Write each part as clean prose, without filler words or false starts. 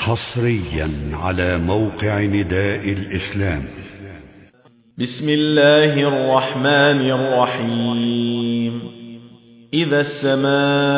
حصريا على موقع نداء الإسلام. بسم الله الرحمن الرحيم. إذا السماء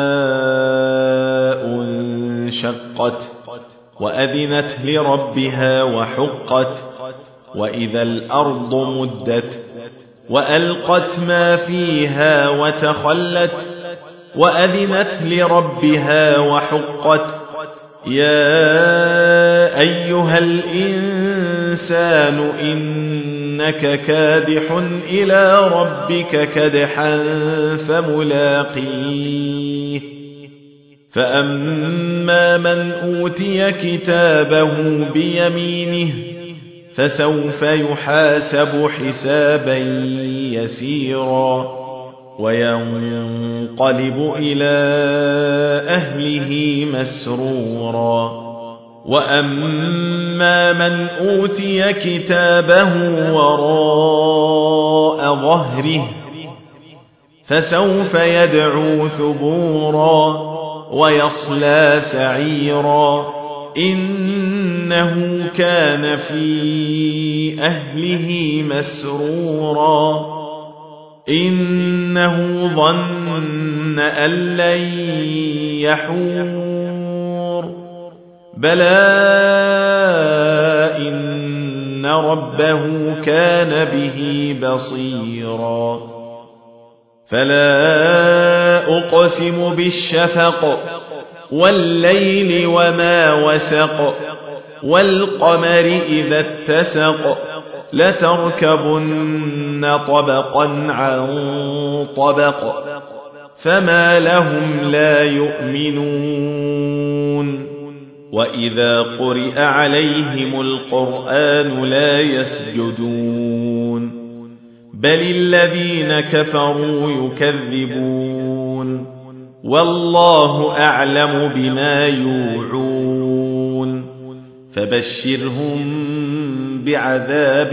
انشقت وأذنت لربها وحقت وإذا الأرض مدت وألقت ما فيها وتخلت وأذنت لربها وحقت. يا أيها الإنسان إنك كادح إلى ربك كدحا فملاقيه. فأما من أوتي كتابه بيمينه فسوف يحاسب حسابا يسيرا وينقلب إلى أهله مسرورا. وأما من أوتي كتابه وراء ظهره فسوف يدعو ثبورا ويصلى سعيرا إنه كان في أهله مسرورا إنه ظن أن لن يحور بلى إن ربه كان به بصيرا. فلا أقسم بالشفق والليل وما وسق والقمر إذا اتسق لتركبن طبقا عن طبق فما لهم لا يؤمنون. وإذا قرئ عليهم القرآن لا يسجدون بل الذين كفروا يكذبون والله أعلم بما يوعون فبشرهم بعذاب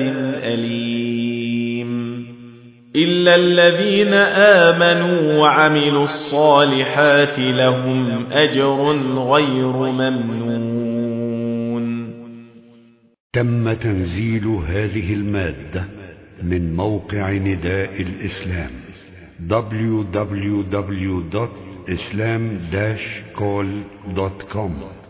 أليم إلا الذين آمنوا وعملوا الصالحات لهم أجر غير ممنون. تم تنزيل هذه المادة من موقع نداء الإسلام www.islam-call.com